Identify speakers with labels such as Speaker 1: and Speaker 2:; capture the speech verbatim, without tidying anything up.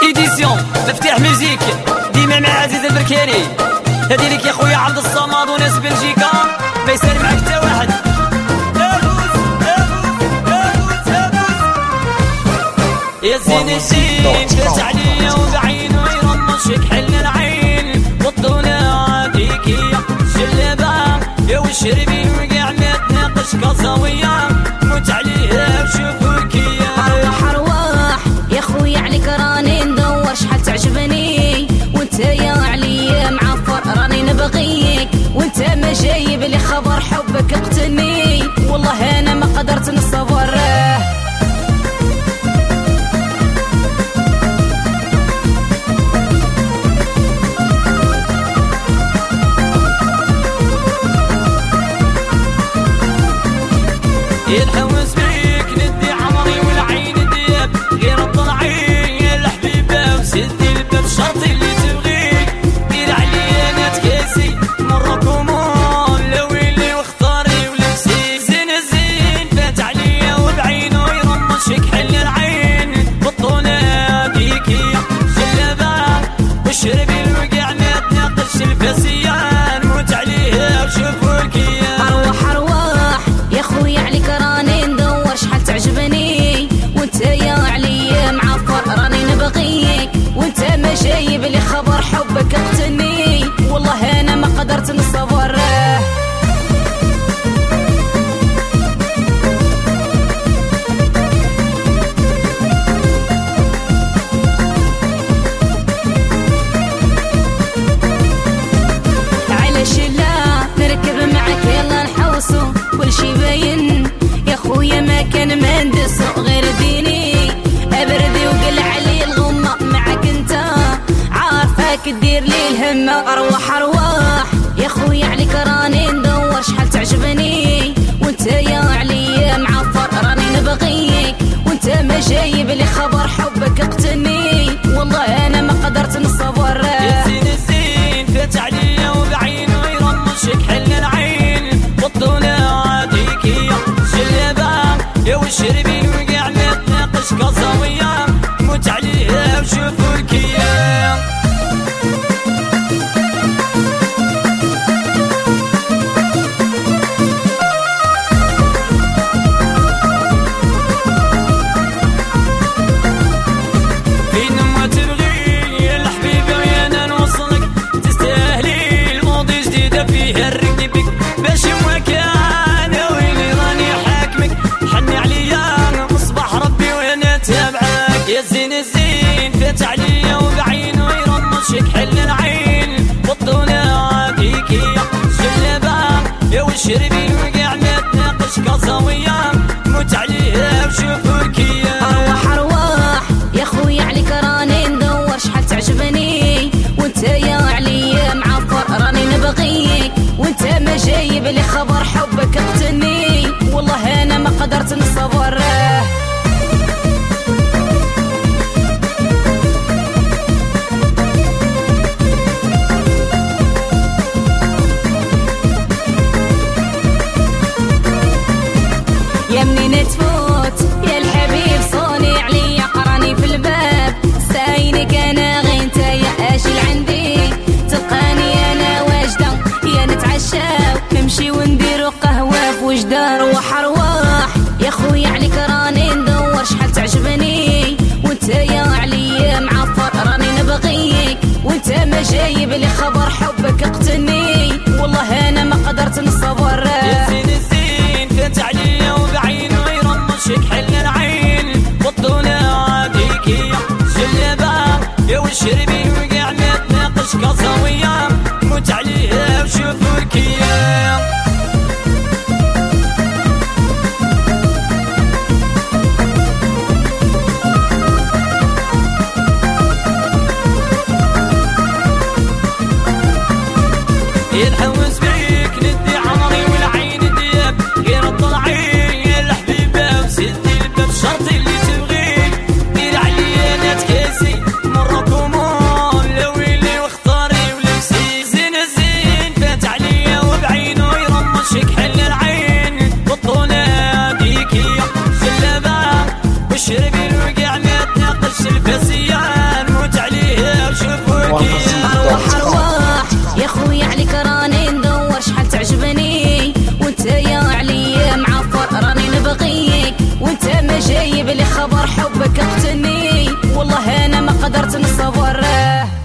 Speaker 1: ايديسيون مفتاح ميوزيك ديما مع عزيز البركاني. هادي ليك يا خويا عبد الصمد وناس بلجيكا ما يسال معاك حتى واحد. يا زين الزين فات عليا وبعينو يرمشك حل العين والطولة ديكية جلابة يا وشربي وقع ما تناقش قصاوية موت عليها بشوفوكية.
Speaker 2: أرواح أرواح يا خويا عليك راني ندور شحال تعجبني وانت يا عليا معفر راني نبغيك وانت ما جايب لي خبر حبك اقتني والله أنا ما قدرت نصبر.
Speaker 1: ينحوس بيك ندي عمري والعين دياب غير الطلعين يا الحبيبة وسدي الباب شرطي اللي تبغيك دير عليا انا تكاسي مركم لويلي واختاري ولبسي. زين الزين فات عليا وبعينو يرمشك حل العين بالطولة ديكية جلابة وشربي الوقع ما تناقش الفاسيان موت عليها وشوفوكية.
Speaker 2: أرواح أرواح يا خويا عليك راني ندور شحال تعجبني وانت يا عليا معفر راني نبغيك وانت ما جايب لي خبر حبك اقتني والله انا ما قدرت نصبر. علاش لا نركب معك يلا نحوسو كل شي باين يا خويا ما كان ما ندسو غير ديني ابردي وقلع علي الغمة معك انت عارفاك تدير لي الهمة. أرواح أرواح يا خويا عليك راني ندور شحال تعجبني وانت يا عليا معفر راني نبغيك وانت ما جايب لي خبر حبك اقتني والله انا ما قدرت نصبر.
Speaker 1: زين الزين فات عليا وبعينو يرمشك حل العين والطولة ديكية جلابة يا وشربي وقع ما تناقش قصاوية موت عليها وشوفوكية. فين ما تبغي يا الحبيبة ويا انا نوصلك تستاهلي الماضي جديدة فيها الركبك باش مكان ويلي راني حاكمك حني عليا مصباح ربي وانا تابعك. يا زين الزين فات عليا وبعينو يرمشك حل العين والطولة ديكية جلابة يا وشربي وقع ما تناقش قصاوية موت عليها وشوفوكية.
Speaker 2: أرواح أرواح يا خويا عليك راني ندور شحال تعجبني وانت يا عليا معفر راني نبغيك وانت ما جايب لي خبر حبك اقتني والله انا ما قدرت نصبر. يا منين تفوت يا الحبيب صوني عليا قراني في الباب ساينك انا غير انت يا اجل عندي تلقاني انا واجده يا نتعشاو نمشي ونديرو قهوه في وجده. أرواح أرواح يا خويا عليك راني ندور شحال تعجبني وانت يا عليا معفر راني نبغيك وانت ما جايب لي خبر حبك اقتني والله انا ما قدرت نصبر.
Speaker 1: يا زين الزين فات عليا وبعينو يرمشك حل العين والطولة ديكية جلابة يا وشربي وقع ما تناقش قصاوية موت عليها وشوفوكية. ينحوس بيك ندي عمري والعين دياب غير الطلعين يا الحبيبة وسدي الباب شرطي اللي تبغيك دير عليا انا تكاسي مركم لويلي واختاري ولبسي. زين الزين فات عليا وبعينو
Speaker 2: حبك اقتلني والله انا ما قدرت نصبر.